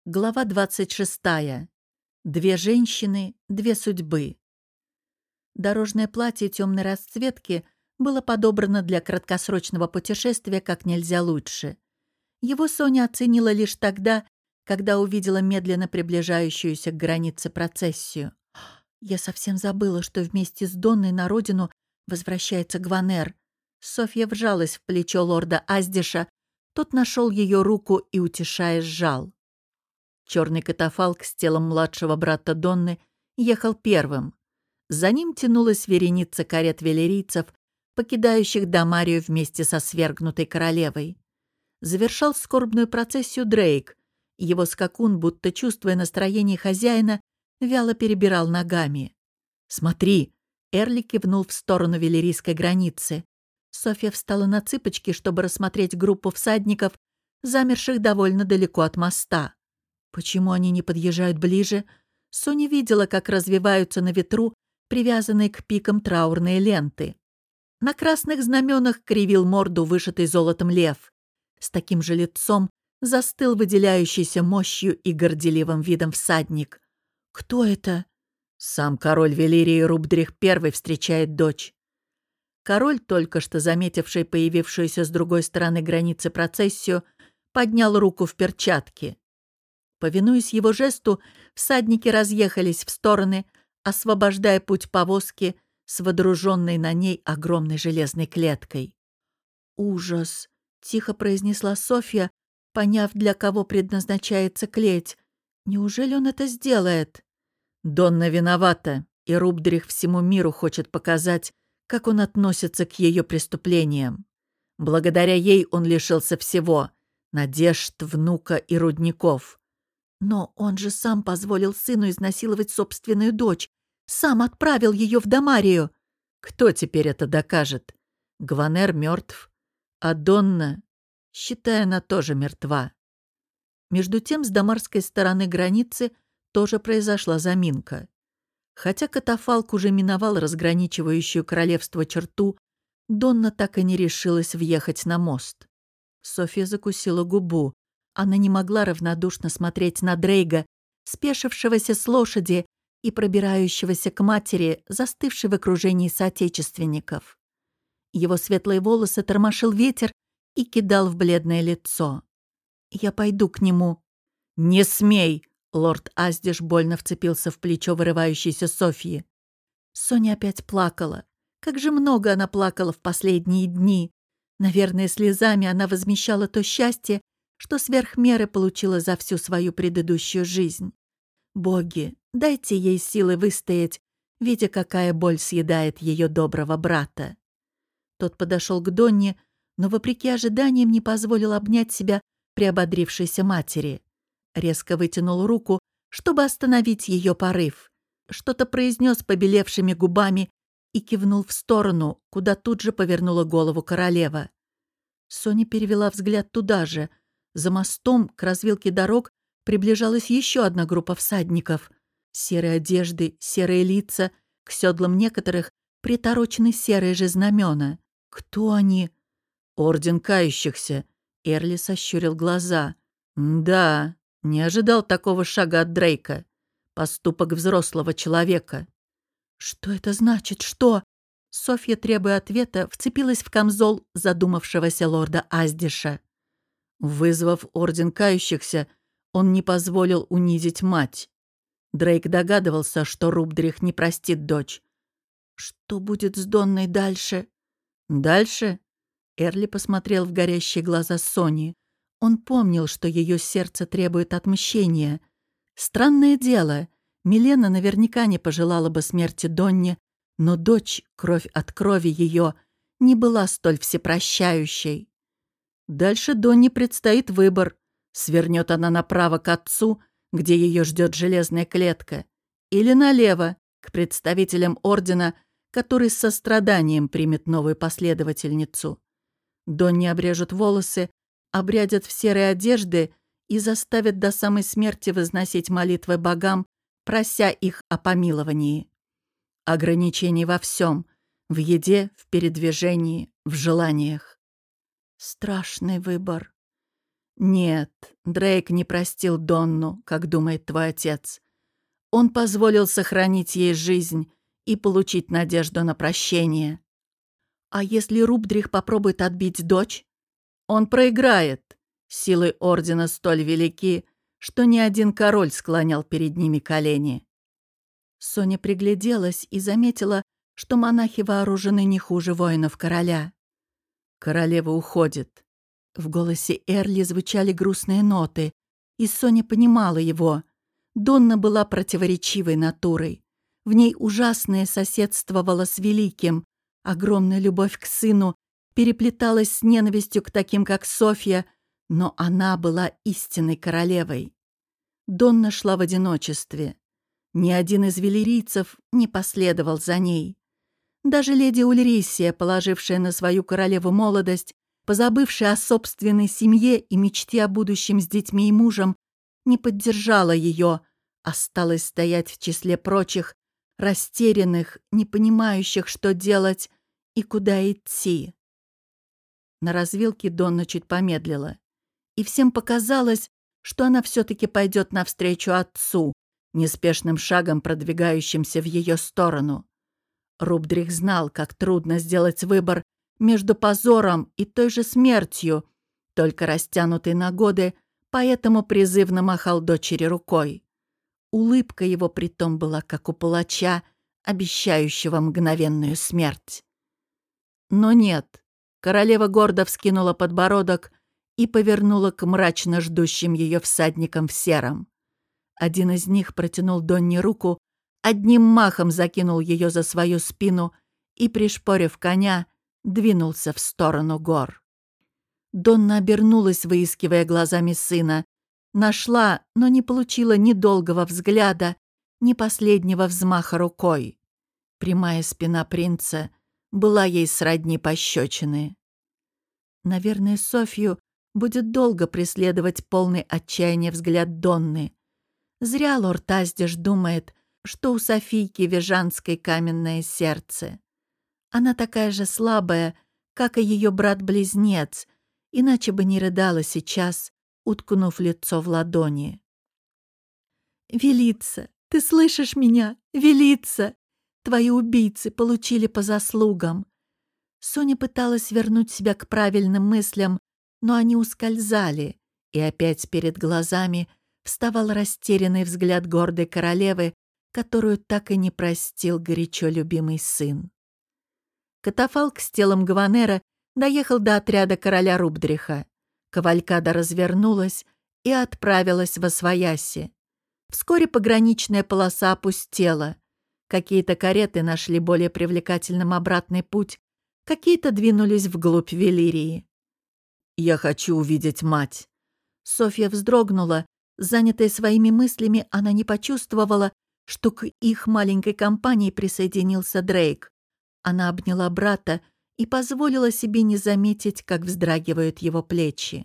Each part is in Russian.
Глава 26. Две женщины, две судьбы. Дорожное платье темной расцветки было подобрано для краткосрочного путешествия как нельзя лучше. Его Соня оценила лишь тогда, когда увидела медленно приближающуюся к границе процессию. Я совсем забыла, что вместе с Донной на родину возвращается Гванер. Софья вжалась в плечо лорда Аздиша, тот нашел ее руку и, утешая, сжал. Черный катафалк с телом младшего брата Донны ехал первым. За ним тянулась вереница карет велерийцев, покидающих Дамарию вместе со свергнутой королевой. Завершал скорбную процессию Дрейк. Его скакун, будто чувствуя настроение хозяина, вяло перебирал ногами. «Смотри!» — Эрли кивнул в сторону велерийской границы. Софья встала на цыпочки, чтобы рассмотреть группу всадников, замерших довольно далеко от моста. Почему они не подъезжают ближе? Соня видела, как развиваются на ветру привязанные к пикам траурные ленты. На красных знаменах кривил морду вышитый золотом лев. С таким же лицом застыл выделяющийся мощью и горделивым видом всадник. «Кто это?» «Сам король Велирии Рубдрих I встречает дочь». Король, только что заметивший появившуюся с другой стороны границы процессию, поднял руку в перчатке. Повинуясь его жесту, всадники разъехались в стороны, освобождая путь повозки с водруженной на ней огромной железной клеткой. «Ужас!» — тихо произнесла Софья, поняв, для кого предназначается клеть. «Неужели он это сделает?» Донна виновата, и Рубдрих всему миру хочет показать, как он относится к ее преступлениям. Благодаря ей он лишился всего — надежд, внука и рудников. Но он же сам позволил сыну изнасиловать собственную дочь, сам отправил ее в Дамарию. Кто теперь это докажет? Гванер мертв, а Донна, считай, она тоже мертва. Между тем, с дамарской стороны границы тоже произошла заминка. Хотя катафалк уже миновал разграничивающую королевство черту, Донна так и не решилась въехать на мост. Софья закусила губу. Она не могла равнодушно смотреть на Дрейга, спешившегося с лошади и пробирающегося к матери, застывшей в окружении соотечественников. Его светлые волосы тормошил ветер и кидал в бледное лицо. «Я пойду к нему». «Не смей!» — лорд Аздиш больно вцепился в плечо вырывающейся Софьи. Соня опять плакала. Как же много она плакала в последние дни. Наверное, слезами она возмещала то счастье, что сверх меры получила за всю свою предыдущую жизнь. Боги, дайте ей силы выстоять, видя, какая боль съедает ее доброго брата. Тот подошел к Донне, но, вопреки ожиданиям, не позволил обнять себя приободрившейся матери. Резко вытянул руку, чтобы остановить ее порыв. Что-то произнес побелевшими губами и кивнул в сторону, куда тут же повернула голову королева. Соня перевела взгляд туда же. За мостом к развилке дорог приближалась еще одна группа всадников. Серые одежды, серые лица, к седлам некоторых приторочены серые же знамена. Кто они? Орден кающихся. Эрли сощурил глаза. Да, не ожидал такого шага от Дрейка. Поступок взрослого человека. Что это значит? Что? Софья, требуя ответа, вцепилась в камзол задумавшегося лорда Аздиша. Вызвав орден кающихся, он не позволил унизить мать. Дрейк догадывался, что Рубдрих не простит дочь. «Что будет с Донной дальше?» «Дальше?» Эрли посмотрел в горящие глаза Сони. Он помнил, что ее сердце требует отмщения. Странное дело, Милена наверняка не пожелала бы смерти Донне, но дочь, кровь от крови ее, не была столь всепрощающей. Дальше Донне предстоит выбор. Свернет она направо к отцу, где ее ждет железная клетка, или налево, к представителям ордена, который с состраданием примет новую последовательницу. Донне обрежут волосы, обрядят в серые одежды и заставят до самой смерти возносить молитвы богам, прося их о помиловании. Ограничений во всем — в еде, в передвижении, в желаниях. Страшный выбор. Нет, Дрейк не простил Донну, как думает твой отец. Он позволил сохранить ей жизнь и получить надежду на прощение. А если Рубдрих попробует отбить дочь? Он проиграет. Силы Ордена столь велики, что ни один король склонял перед ними колени. Соня пригляделась и заметила, что монахи вооружены не хуже воинов короля. Королева уходит. В голосе Эрли звучали грустные ноты, и Соня понимала его. Донна была противоречивой натурой. В ней ужасное соседствовало с великим. Огромная любовь к сыну переплеталась с ненавистью к таким, как Софья, но она была истинной королевой. Донна шла в одиночестве. Ни один из велирийцев не последовал за ней. Даже леди Ульрисия, положившая на свою королеву молодость, позабывшая о собственной семье и мечте о будущем с детьми и мужем, не поддержала ее, осталась стоять в числе прочих, растерянных, не понимающих, что делать и куда идти. На развилке Донна чуть помедлила, и всем показалось, что она все-таки пойдет навстречу отцу, неспешным шагом продвигающимся в ее сторону. Рубдрих знал, как трудно сделать выбор между позором и той же смертью, только растянутой на годы, поэтому призывно махал дочери рукой. Улыбка его притом была, как у палача, обещающего мгновенную смерть. Но нет, королева гордо вскинула подбородок и повернула к мрачно ждущим ее всадникам в сером. Один из них протянул Донне руку, одним махом закинул ее за свою спину и, пришпорив коня, двинулся в сторону гор. Донна обернулась, выискивая глазами сына. Нашла, но не получила ни долгого взгляда, ни последнего взмаха рукой. Прямая спина принца была ей сродни пощечины. Наверное, Софью будет долго преследовать полный отчаяния взгляд Донны. Зря лорд Аздиш думает, что у Софийки Вежанской каменное сердце. Она такая же слабая, как и ее брат-близнец, иначе бы не рыдала сейчас, уткнув лицо в ладони. «Велица, ты слышишь меня? Велица! Твои убийцы получили по заслугам!» Соня пыталась вернуть себя к правильным мыслям, но они ускользали, и опять перед глазами вставал растерянный взгляд гордой королевы, которую так и не простил горячо любимый сын. Катафалк с телом Гванера доехал до отряда короля Рубдриха. Кавалькада развернулась и отправилась восвояси. Вскоре пограничная полоса опустела. Какие-то кареты нашли более привлекательным обратный путь, какие-то двинулись вглубь Велирии. «Я хочу увидеть мать!» Софья вздрогнула. Занятая своими мыслями, она не почувствовала, что к их маленькой компании присоединился Дрейк. Она обняла брата и позволила себе не заметить, как вздрагивают его плечи.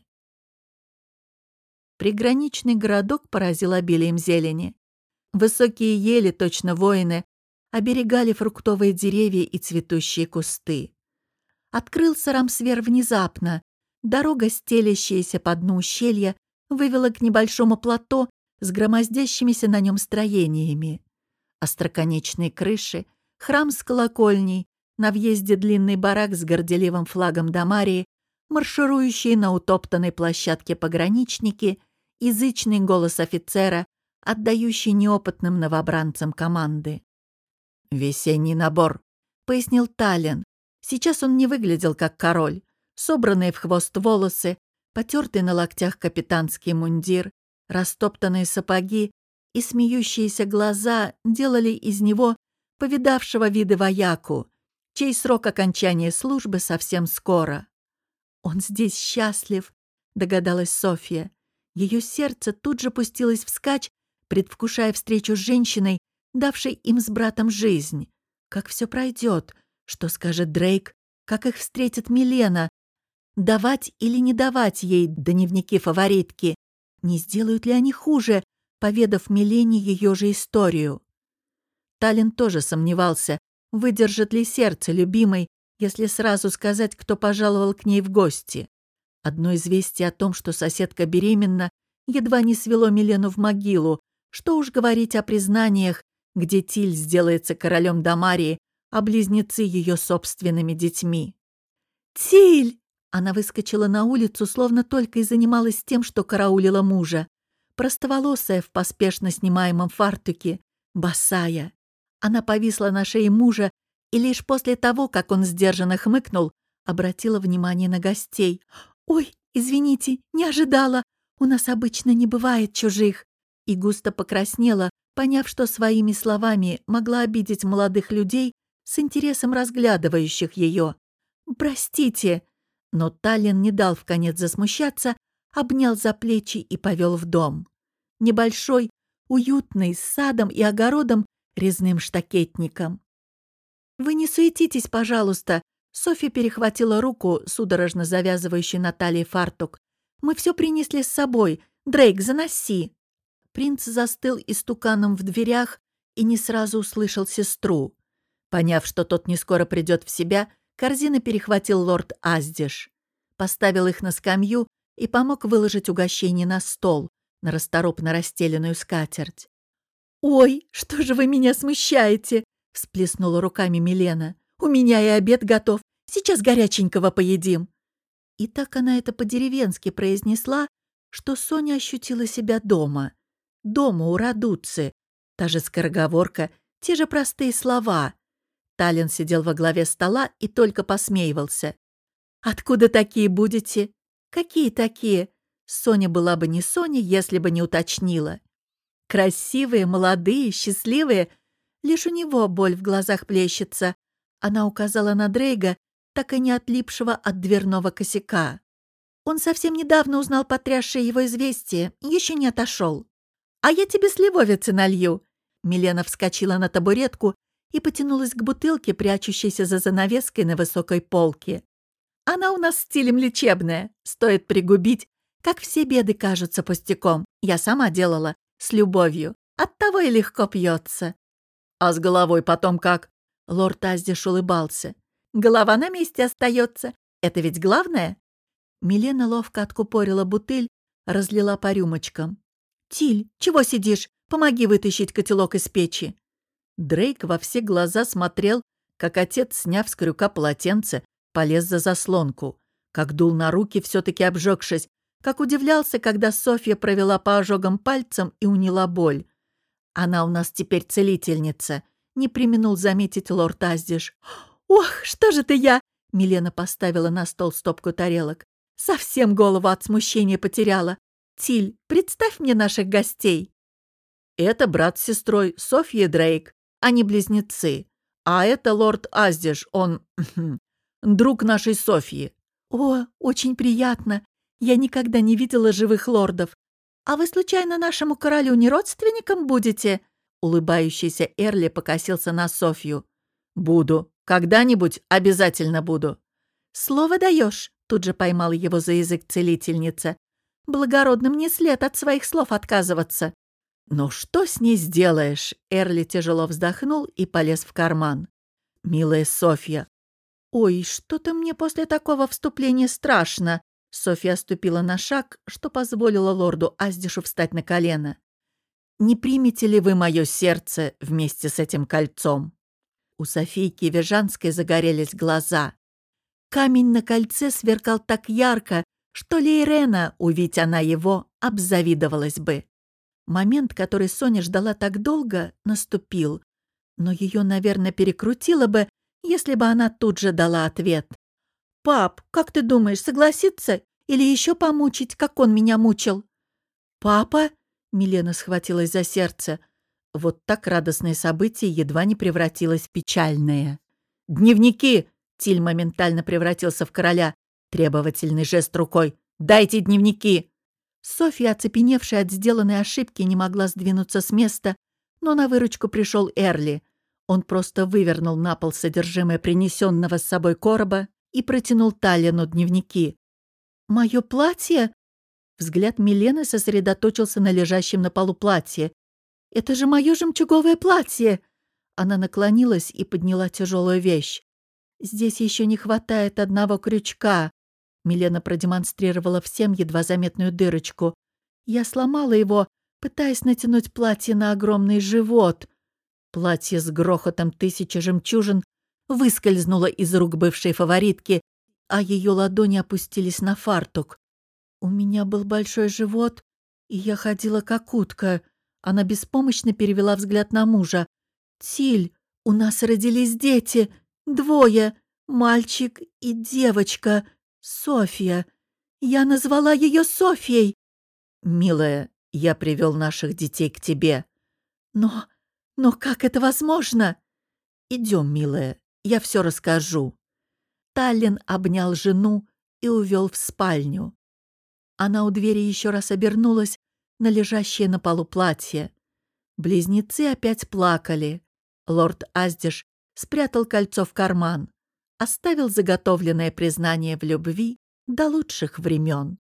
Приграничный городок поразил обилием зелени. Высокие ели, точно воины, оберегали фруктовые деревья и цветущие кусты. Открылся Рамсвер внезапно. Дорога, стелящаяся по дну ущелья, вывела к небольшому плато с громоздящимися на нем строениями. Остроконечные крыши, храм с колокольней, на въезде длинный барак с горделивым флагом Дамарии, марширующие на утоптанной площадке пограничники, язычный голос офицера, отдающий неопытным новобранцам команды. «Весенний набор», — пояснил Таллин. Сейчас он не выглядел как король. Собранные в хвост волосы, потертый на локтях капитанский мундир, растоптанные сапоги и смеющиеся глаза делали из него повидавшего виды вояку, чей срок окончания службы совсем скоро. «Он здесь счастлив», — догадалась Софья. Ее сердце тут же пустилось вскачь, предвкушая встречу с женщиной, давшей им с братом жизнь. Как все пройдет, что скажет Дрейк, как их встретит Милена, давать или не давать ей дневники фаворитки, не сделают ли они хуже, поведав Милене ее же историю. Таллин тоже сомневался, выдержит ли сердце любимой, если сразу сказать, кто пожаловал к ней в гости. Одно известие о том, что соседка беременна, едва не свело Милену в могилу. Что уж говорить о признаниях, где Тиль сделается королем Дамарии, а близнецы ее собственными детьми. «Тиль!» Она выскочила на улицу, словно только и занималась тем, что караулила мужа. Простоволосая в поспешно снимаемом фартуке, босая. Она повисла на шее мужа и лишь после того, как он сдержанно хмыкнул, обратила внимание на гостей. «Ой, извините, не ожидала. У нас обычно не бывает чужих». И густо покраснела, поняв, что своими словами могла обидеть молодых людей, с интересом разглядывающих ее. «Простите». Но Таллин не дал вконец засмущаться, обнял за плечи и повел в дом. Небольшой, уютный, с садом и огородом, резным штакетником. «Вы не суетитесь, пожалуйста», — Софья перехватила руку, судорожно завязывающую на талии фартук. «Мы все принесли с собой. Дрейк, заноси». Принц застыл истуканом в дверях и не сразу услышал сестру. Поняв, что тот не скоро придет в себя, корзины перехватил лорд Аздиш. Поставил их на скамью и помог выложить угощение на стол, на расторопно расстеленную скатерть. «Ой, что же вы меня смущаете?» — всплеснула руками Милена. «У меня и обед готов. Сейчас горяченького поедим». И так она это по-деревенски произнесла, что Соня ощутила себя дома. Дома у Радуцци. Та же скороговорка, те же простые слова. Таллин сидел во главе стола и только посмеивался. «Откуда такие будете?» «Какие такие?» Соня была бы не Соня, если бы не уточнила. «Красивые, молодые, счастливые». Лишь у него боль в глазах плещется. Она указала на Дрейга, так и не отлипшего от дверного косяка. Он совсем недавно узнал потрясшее его известие, еще не отошел. «А я тебе сливовицы налью». Милена вскочила на табуретку и потянулась к бутылке, прячущейся за занавеской на высокой полке. «Она у нас стилем лечебная. Стоит пригубить, как все беды кажутся пустяком. Я сама делала, с любовью. Оттого и легко пьется». «А с головой потом как?» Лорд Аздиш улыбался. «Голова на месте остается. Это ведь главное». Милена ловко откупорила бутыль, разлила по рюмочкам. «Тиль, чего сидишь? Помоги вытащить котелок из печи». Дрейк во все глаза смотрел, как отец, сняв с крюка полотенце, полез за заслонку, как дул на руки, все-таки обжегшись, как удивлялся, когда Софья провела по ожогам пальцем и уняла боль. «Она у нас теперь целительница», — не преминул заметить лорд Аздиш. «Ох, что же ты я!» — Милена поставила на стол стопку тарелок. «Совсем голову от смущения потеряла. Тиль, представь мне наших гостей». «Это брат с сестрой, Софья и Дрейк. Они близнецы. А это лорд Аздиш, он друг нашей Софьи». «О, очень приятно. Я никогда не видела живых лордов. А вы, случайно, нашему королю не родственником будете?» Улыбающийся Эрли покосился на Софью. «Буду. Когда-нибудь обязательно буду». «Слово даешь?» — тут же поймала его за язык целительница. «Благородным не след от своих слов отказываться». «Ну что с ней сделаешь?» Эрли тяжело вздохнул и полез в карман. «Милая Софья». «Ой, что-то мне после такого вступления страшно». Софья ступила на шаг, что позволило лорду Аздишу встать на колено. «Не примете ли вы мое сердце вместе с этим кольцом?» У Софийки Вержанской загорелись глаза. Камень на кольце сверкал так ярко, что Лейрена, увидь она его, обзавидовалась бы. Момент, который Соня ждала так долго, наступил. Но ее, наверное, перекрутило бы, если бы она тут же дала ответ. «Пап, как ты думаешь, согласится? Или еще помучить, как он меня мучил?» «Папа?» — Милена схватилась за сердце. Вот так радостное событие едва не превратилось в печальное. «Дневники!» — Тиль моментально превратился в короля. Требовательный жест рукой. «Дайте дневники!» Софья, оцепеневшая от сделанной ошибки, не могла сдвинуться с места, но на выручку пришел Эрли. Он просто вывернул на пол содержимое принесенного с собой короба и протянул Таллину дневники. «Мое платье?» Взгляд Милены сосредоточился на лежащем на полу платье. «Это же мое жемчуговое платье!» Она наклонилась и подняла тяжелую вещь. «Здесь еще не хватает одного крючка». Милена продемонстрировала всем едва заметную дырочку. Я сломала его, пытаясь натянуть платье на огромный живот. Платье с грохотом тысячи жемчужин выскользнуло из рук бывшей фаворитки, а ее ладони опустились на фартук. У меня был большой живот, и я ходила как утка. Она беспомощно перевела взгляд на мужа. «Тиль, у нас родились дети. 2. Мальчик и девочка. Софья. Я назвала ее Софьей». «Милая, я привел наших детей к тебе». «Но как это возможно?» «Идем, милая, я все расскажу». Таллин обнял жену и увел в спальню. Она у двери еще раз обернулась на лежащее на полу платье. Близнецы опять плакали. Лорд Аздиш спрятал кольцо в карман, оставил заготовленное признание в любви до лучших времен.